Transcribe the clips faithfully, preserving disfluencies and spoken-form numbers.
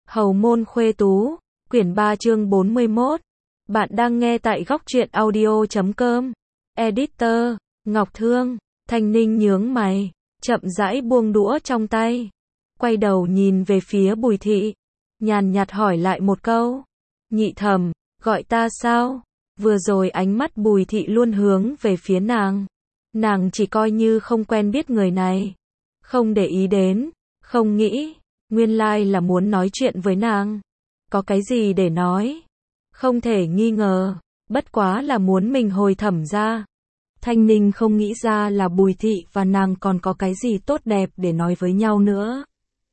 Hầu môn khuê tú, quyển ba chương bốn mươi mốt. Bạn đang nghe tại góc truyện audio chấm com. Editor, Ngọc Thương. Thanh Ninh nhướng mày, chậm rãi buông đũa trong tay. Quay đầu nhìn về phía Bùi Thị. Nhàn nhạt hỏi lại một câu. Nhị thẩm, gọi ta sao? Vừa rồi ánh mắt Bùi Thị luôn hướng về phía nàng. Nàng chỉ coi như không quen biết người này. Không để ý đến, không nghĩ. Nguyên lai là muốn nói chuyện với nàng. Có cái gì để nói? Không thể nghi ngờ, bất quá là muốn mình hồi thẩm ra. Thanh Ninh không nghĩ ra là Bùi Thị và nàng còn có cái gì tốt đẹp để nói với nhau nữa.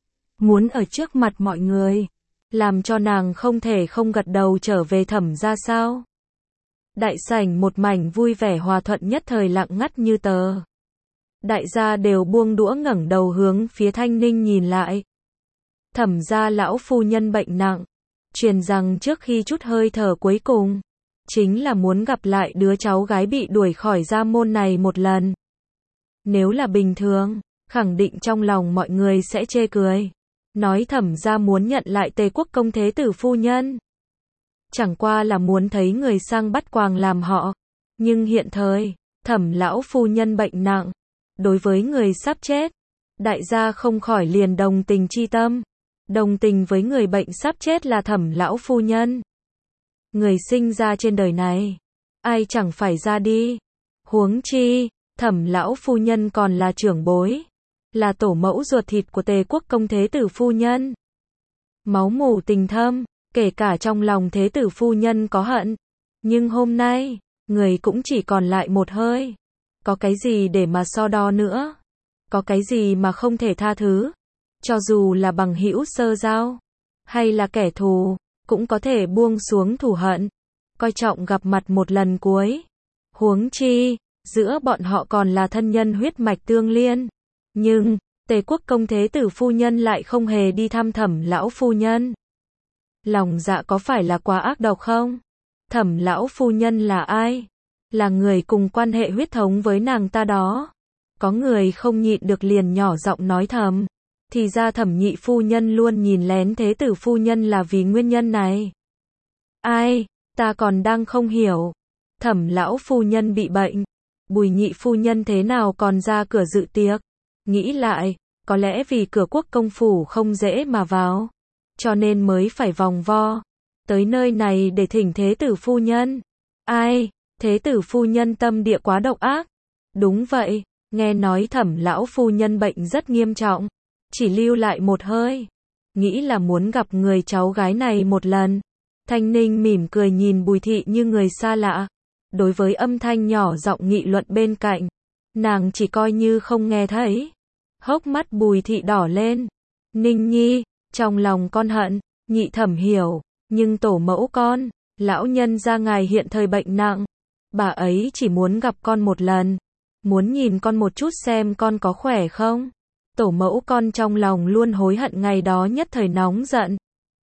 Muốn ở trước mặt mọi người, làm cho nàng không thể không gật đầu trở về thẩm ra sao? Đại sảnh một mảnh vui vẻ hòa thuận nhất thời lặng ngắt như tờ. Đại gia đều buông đũa ngẩng đầu hướng phía Thanh Ninh nhìn lại. Thẩm gia lão phu nhân bệnh nặng, truyền rằng trước khi chút hơi thở cuối cùng, chính là muốn gặp lại đứa cháu gái bị đuổi khỏi gia môn này một lần. Nếu là bình thường, khẳng định trong lòng mọi người sẽ chê cười, nói thẩm gia muốn nhận lại Tề Quốc công thế tử phu nhân. Chẳng qua là muốn thấy người sang bắt quàng làm họ, nhưng hiện thời, thẩm lão phu nhân bệnh nặng, đối với người sắp chết, đại gia không khỏi liền đồng tình chi tâm. Đồng tình với người bệnh sắp chết là thẩm lão phu nhân. Người sinh ra trên đời này, ai chẳng phải ra đi. Huống chi, thẩm lão phu nhân còn là trưởng bối, là tổ mẫu ruột thịt của Tề Quốc công thế tử phu nhân. Máu mủ tình thâm, kể cả trong lòng thế tử phu nhân có hận. Nhưng hôm nay, người cũng chỉ còn lại một hơi. Có cái gì để mà so đo nữa? Có cái gì mà không thể tha thứ? Cho dù là bằng hữu sơ giao, hay là kẻ thù, cũng có thể buông xuống thù hận, coi trọng gặp mặt một lần cuối. Huống chi, giữa bọn họ còn là thân nhân huyết mạch tương liên. Nhưng, Tề Quốc công thế tử phu nhân lại không hề đi thăm thẩm lão phu nhân. Lòng dạ có phải là quá ác độc không? Thẩm lão phu nhân là ai? Là người cùng quan hệ huyết thống với nàng ta đó. Có người không nhịn được liền nhỏ giọng nói thầm. Thì ra thẩm nhị phu nhân luôn nhìn lén thế tử phu nhân là vì nguyên nhân này. Ai, ta còn đang không hiểu. Thẩm lão phu nhân bị bệnh, Bùi nhị phu nhân thế nào còn ra cửa dự tiệc. Nghĩ lại, có lẽ vì cửa quốc công phủ không dễ mà vào, cho nên mới phải vòng vo tới nơi này để thỉnh thế tử phu nhân. Ai, thế tử phu nhân tâm địa quá độc ác. Đúng vậy, nghe nói thẩm lão phu nhân bệnh rất nghiêm trọng, chỉ lưu lại một hơi, nghĩ là muốn gặp người cháu gái này một lần. Thanh Ninh mỉm cười nhìn Bùi Thị như người xa lạ. Đối với âm thanh nhỏ giọng nghị luận bên cạnh, nàng chỉ coi như không nghe thấy. Hốc mắt Bùi Thị đỏ lên. Ninh nhi, trong lòng con hận, nhị thẩm hiểu, nhưng tổ mẫu con, lão nhân gia ngài hiện thời bệnh nặng, bà ấy chỉ muốn gặp con một lần, muốn nhìn con một chút xem con có khỏe không. Tổ mẫu con trong lòng luôn hối hận ngày đó nhất thời nóng giận,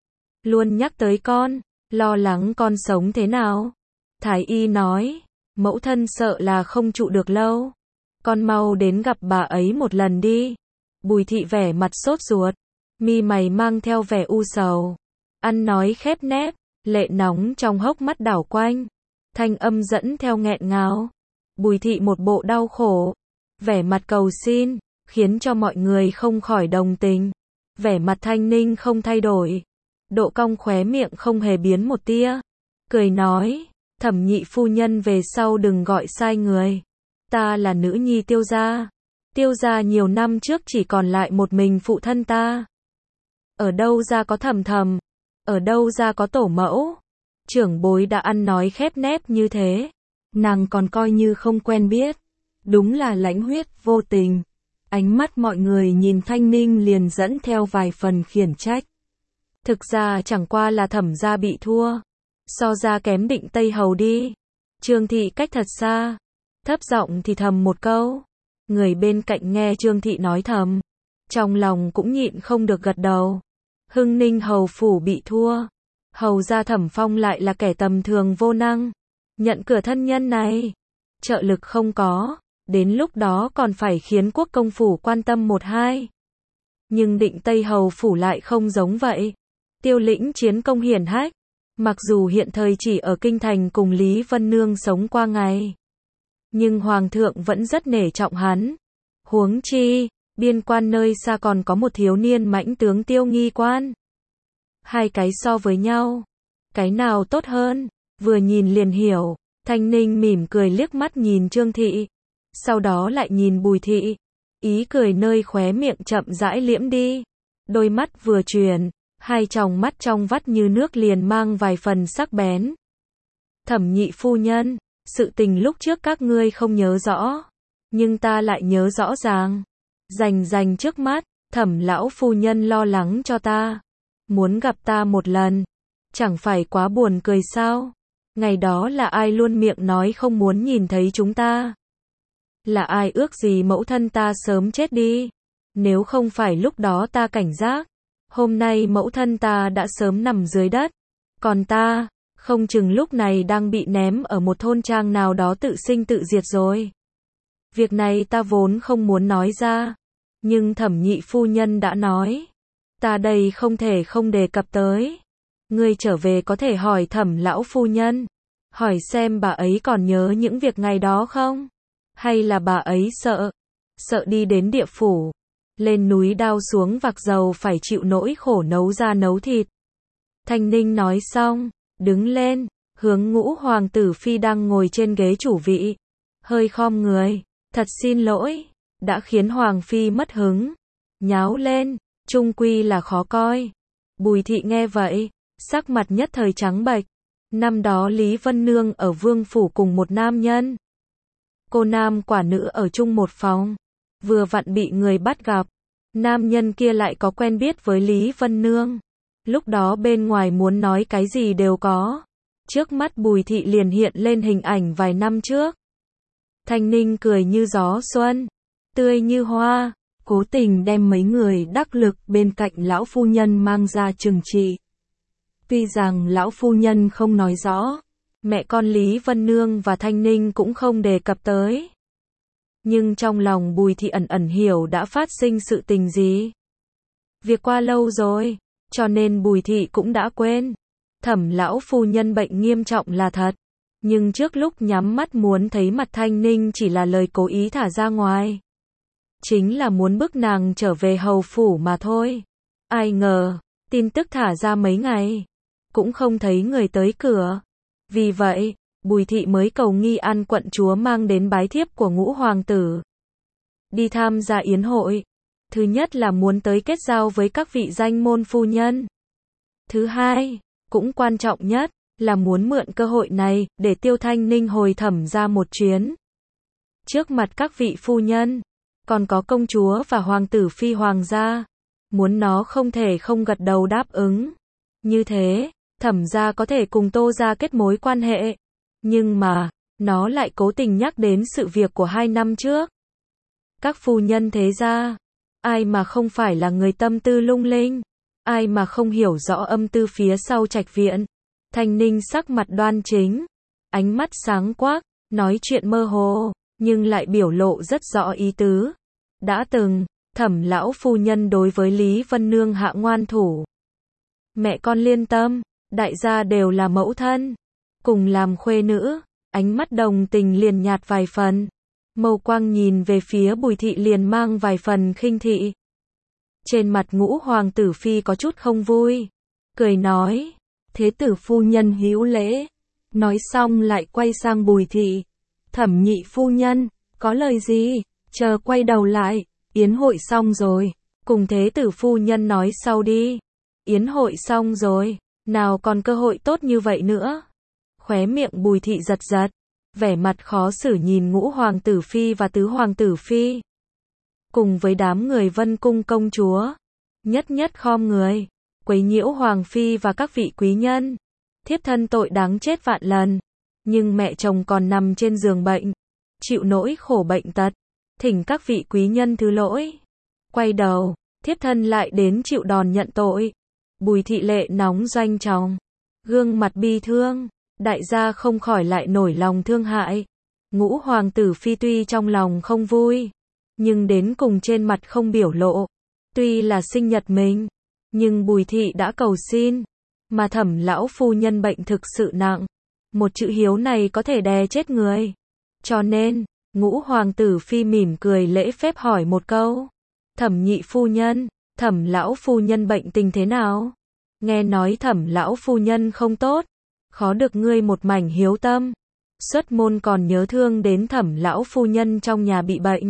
luôn nhắc tới con, lo lắng con sống thế nào. Thái y nói, mẫu thân sợ là không trụ được lâu, con mau đến gặp bà ấy một lần đi. Bùi Thị vẻ mặt sốt ruột, mi mày mang theo vẻ u sầu, ăn nói khép nép, lệ nóng trong hốc mắt đảo quanh, thanh âm dẫn theo nghẹn ngào. Bùi Thị một bộ đau khổ, vẻ mặt cầu xin, khiến cho mọi người không khỏi đồng tình. Vẻ mặt Thanh Ninh không thay đổi, độ cong khóe miệng không hề biến một tia, cười nói, thẩm nhị phu nhân về sau đừng gọi sai người. Ta là nữ nhi Tiêu gia. Tiêu gia nhiều năm trước chỉ còn lại một mình phụ thân ta. Ở đâu ra có thẩm thẩm, ở đâu ra có tổ mẫu. Trưởng bối đã ăn nói khép nép như thế, nàng còn coi như không quen biết. Đúng là lãnh huyết vô tình. Ánh mắt mọi người nhìn Thanh Ninh liền dẫn theo vài phần khiển trách. Thực ra chẳng qua là thẩm gia bị thua, so ra kém Định Tây Hầu đi. Trương Thị cách thật xa, thấp giọng thì thầm một câu. Người bên cạnh nghe Trương Thị nói thầm, trong lòng cũng nhịn không được gật đầu. Hưng Ninh hầu phủ bị thua, hầu gia Thẩm Phong lại là kẻ tầm thường vô năng, nhận cửa thân nhân này, trợ lực không có, đến lúc đó còn phải khiến quốc công phủ quan tâm một hai. Nhưng Định Tây hầu phủ lại không giống vậy. tiêu lĩnh chiến công hiển hách. Mặc dù hiện thời chỉ ở kinh thành cùng Lý Vân Nương sống qua ngày, nhưng Hoàng thượng vẫn rất nể trọng hắn. Huống chi, biên quan nơi xa còn có một thiếu niên mãnh tướng Tiêu Nghi Quan. Hai cái so với nhau, cái nào tốt hơn, vừa nhìn liền hiểu. Thanh Ninh mỉm cười liếc mắt nhìn Trương Thị, sau đó lại nhìn Bùi Thị, ý cười nơi khóe miệng chậm rãi liễm đi. Đôi mắt vừa chuyển, hai tròng mắt trong vắt như nước liền mang vài phần sắc bén. Thẩm nhị phu nhân, sự tình lúc trước các ngươi không nhớ rõ, nhưng ta lại nhớ rõ ràng. Rành rành trước mắt, Thẩm lão phu nhân lo lắng cho ta, muốn gặp ta một lần, chẳng phải quá buồn cười sao? Ngày đó là ai luôn miệng nói không muốn nhìn thấy chúng ta? Là ai ước gì mẫu thân ta sớm chết đi? Nếu không phải lúc đó ta cảnh giác, hôm nay mẫu thân ta đã sớm nằm dưới đất. Còn ta, không chừng lúc này đang bị ném ở một thôn trang nào đó tự sinh tự diệt rồi. Việc này ta vốn không muốn nói ra, nhưng Thẩm nhị phu nhân đã nói, ta đây không thể không đề cập tới. Ngươi trở về có thể hỏi Thẩm lão phu nhân, hỏi xem bà ấy còn nhớ những việc ngày đó không? Hay là bà ấy sợ, sợ đi đến địa phủ, lên núi đao xuống vạc dầu phải chịu nỗi khổ nấu ra nấu thịt. Thanh Ninh nói xong, đứng lên, hướng Ngũ hoàng tử phi đang ngồi trên ghế chủ vị, hơi khom người, thật xin lỗi, đã khiến hoàng phi mất hứng, nháo lên, chung quy là khó coi. Bùi Thị nghe vậy, sắc mặt nhất thời trắng bệch. Năm đó Lý Vân Nương ở vương phủ cùng một nam nhân, cô nam quả nữ ở chung một phòng, vừa vặn bị người bắt gặp. Nam nhân kia lại có quen biết với Lý Vân Nương. Lúc đó bên ngoài muốn nói cái gì đều có. Trước mắt Bùi Thị liền hiện lên hình ảnh vài năm trước. Thanh Ninh cười như gió xuân, tươi như hoa, cố tình đem mấy người đắc lực bên cạnh lão phu nhân mang ra trừng trị. Tuy rằng lão phu nhân không nói rõ, mẹ con Lý Vân Nương và Thanh Ninh cũng không đề cập tới. Nhưng trong lòng Bùi Thị ẩn ẩn hiểu đã phát sinh sự tình gì. Việc qua lâu rồi, cho nên Bùi Thị cũng đã quên. Thẩm lão phu nhân bệnh nghiêm trọng là thật, nhưng trước lúc nhắm mắt muốn thấy mặt Thanh Ninh chỉ là lời cố ý thả ra ngoài. Chính là muốn bức nàng trở về hầu phủ mà thôi. Ai ngờ, tin tức thả ra mấy ngày, cũng không thấy người tới cửa. Vì vậy, Bùi Thị mới cầu nghi an quận chúa mang đến bái thiếp của Ngũ hoàng tử, đi tham gia yến hội. Thứ nhất là muốn tới kết giao với các vị danh môn phu nhân. Thứ hai, cũng quan trọng nhất, là muốn mượn cơ hội này để Tiêu Thanh Ninh hồi Thẩm ra một chuyến. Trước mặt các vị phu nhân, còn có công chúa và hoàng tử phi hoàng gia, muốn nó không thể không gật đầu đáp ứng. Như thế, Thẩm gia có thể cùng Tô gia kết mối quan hệ. Nhưng mà, nó lại cố tình nhắc đến sự việc của hai năm trước. Các phu nhân thế gia, ai mà không phải là người tâm tư lung linh, ai mà không hiểu rõ âm tư phía sau trạch viện. Thanh Ninh sắc mặt đoan chính, ánh mắt sáng quắc, nói chuyện mơ hồ, nhưng lại biểu lộ rất rõ ý tứ. Đã từng, Thẩm lão phu nhân đối với Lý Vân Nương hạ ngoan thủ. Mẹ con liên tâm, đại gia đều là mẫu thân, cùng làm khuê nữ, ánh mắt đồng tình liền nhạt vài phần. Mâu quang nhìn về phía Bùi Thị liền mang vài phần khinh thị. Trên mặt Ngũ hoàng tử phi có chút không vui, cười nói, thế tử phu nhân hữu lễ. Nói xong lại quay sang Bùi Thị, Thẩm nhị phu nhân, có lời gì? Chờ quay đầu lại, yến hội xong rồi, cùng thế tử phu nhân nói sau đi. Yến hội xong rồi, nào còn cơ hội tốt như vậy nữa. Khóe miệng Bùi Thị giật giật, vẻ mặt khó xử nhìn Ngũ hoàng tử phi và Tứ hoàng tử phi, cùng với đám người Vân cung công chúa, nhất nhất khom người, quấy nhiễu hoàng phi và các vị quý nhân. Thiếp thân tội đáng chết vạn lần, nhưng mẹ chồng còn nằm trên giường bệnh, chịu nỗi khổ bệnh tật, thỉnh các vị quý nhân thứ lỗi. Quay đầu, thiếp thân lại đến chịu đòn nhận tội. Bùi Thị lệ nóng doanh trọng, gương mặt bi thương, đại gia không khỏi lại nổi lòng thương hại. Ngũ hoàng tử phi tuy trong lòng không vui, nhưng đến cùng trên mặt không biểu lộ. Tuy là sinh nhật mình, Nhưng Bùi thị đã cầu xin, mà Thẩm lão phu nhân bệnh thực sự nặng, một chữ hiếu này có thể đè chết người. Cho nên, Ngũ hoàng tử phi mỉm cười lễ phép hỏi một câu. Thẩm nhị phu nhân, Thẩm lão phu nhân bệnh tình thế nào? Nghe nói Thẩm lão phu nhân không tốt, khó được ngươi một mảnh hiếu tâm. Xuất môn còn nhớ thương đến Thẩm lão phu nhân trong nhà bị bệnh.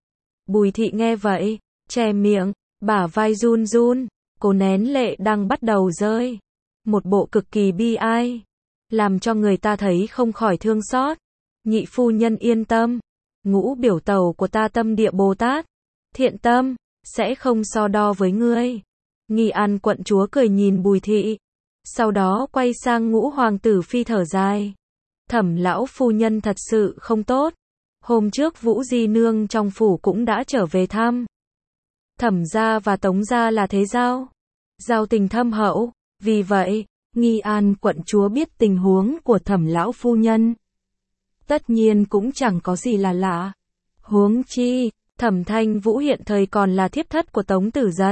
Bùi thị nghe vậy, che miệng, bả vai run run, cô nén lệ đang bắt đầu rơi. Một bộ cực kỳ bi ai, làm cho người ta thấy không khỏi thương xót. Nhị phu nhân yên tâm, Ngũ biểu tẩu của ta tâm địa Bồ Tát, thiện tâm, sẽ không so đo với ngươi. Nghi An quận chúa cười nhìn Bùi thị, sau đó quay sang Ngũ hoàng tử phi thở dài. Thẩm lão phu nhân thật sự không tốt. Hôm trước Vũ Di nương trong phủ cũng đã trở về thăm. Thẩm gia và Tống gia là thế giao, giao tình thâm hậu, vì vậy, Nghi An quận chúa biết tình huống của Thẩm lão phu nhân. Tất nhiên cũng chẳng có gì là lạ. Huống chi, Thẩm Thanh Vũ hiện thời còn là thiếp thất của Tống Tử Dật.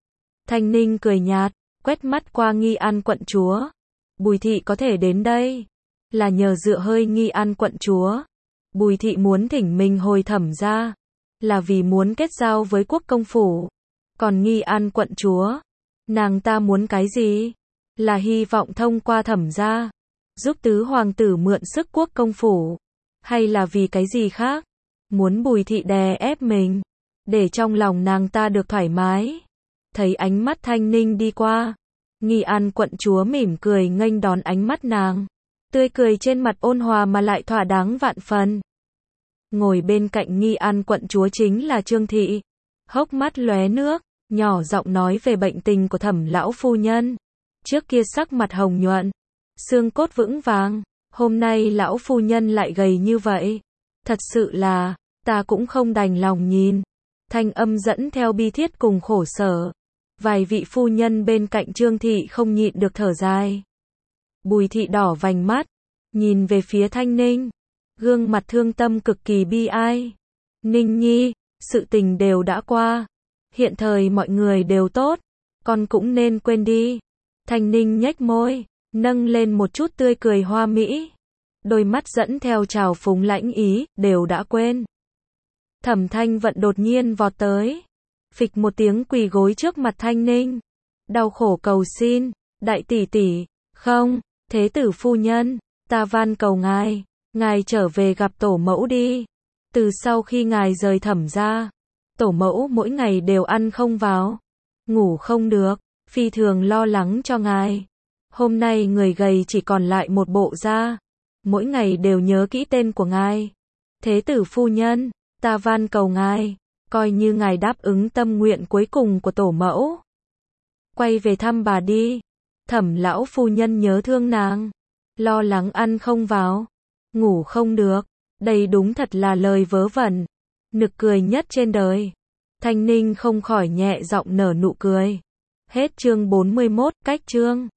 Thanh Ninh cười nhạt, quét mắt qua Nghi An quận chúa. Bùi thị có thể đến đây, là nhờ dựa hơi Nghi An quận chúa. Bùi thị muốn thỉnh mình hồi Thẩm gia, là vì muốn kết giao với quốc công phủ. Còn Nghi An quận chúa, nàng ta muốn cái gì? Là hy vọng thông qua Thẩm gia, giúp tứ hoàng tử mượn sức quốc công phủ, hay là vì cái gì khác? Muốn Bùi thị đè ép mình, để trong lòng nàng ta được thoải mái. Thấy ánh mắt Thanh Ninh đi qua, Nghi An quận chúa mỉm cười nghênh đón ánh mắt nàng. Tươi cười trên mặt ôn hòa mà lại thỏa đáng vạn phần. Ngồi bên cạnh Nghi An quận chúa chính là Trương thị, hốc mắt lóe nước, nhỏ giọng nói về bệnh tình của Thẩm lão phu nhân. Trước kia sắc mặt hồng nhuận, xương cốt vững vàng, hôm nay lão phu nhân lại gầy như vậy. Thật sự là, ta cũng không đành lòng nhìn. Thanh âm dẫn theo bi thiết cùng khổ sở. Vài vị phu nhân bên cạnh Trương thị không nhịn được thở dài. Bùi thị đỏ vành mắt, nhìn về phía Thanh Ninh, gương mặt thương tâm cực kỳ bi ai. Ninh nhi, sự tình đều đã qua, hiện thời mọi người đều tốt, con cũng nên quên đi. Thanh Ninh nhếch môi, nâng lên một chút tươi cười hoa mỹ, đôi mắt dẫn theo trào phúng lãnh ý, đều đã quên. Thẩm Thanh Vận đột nhiên vọt tới, phịch một tiếng quỳ gối trước mặt Thanh Ninh, đau khổ cầu xin, đại tỷ tỷ, không, thế tử phu nhân, ta van cầu ngài, ngài trở về gặp tổ mẫu đi. Từ sau khi ngài rời Thẩm gia, tổ mẫu mỗi ngày đều ăn không vào, ngủ không được, phi thường lo lắng cho ngài. Hôm nay người gầy chỉ còn lại một bộ da, mỗi ngày đều nhớ kỹ tên của ngài. Thế tử phu nhân, ta van cầu ngài, coi như ngài đáp ứng tâm nguyện cuối cùng của tổ mẫu. Quay về thăm bà đi. Thẩm lão phu nhân nhớ thương nàng, lo lắng ăn không vào, ngủ không được. Đây đúng thật là lời vớ vẩn, nực cười nhất trên đời. Thanh Ninh không khỏi nhẹ giọng nở nụ cười. Hết chương bốn mươi mốt, cách chương.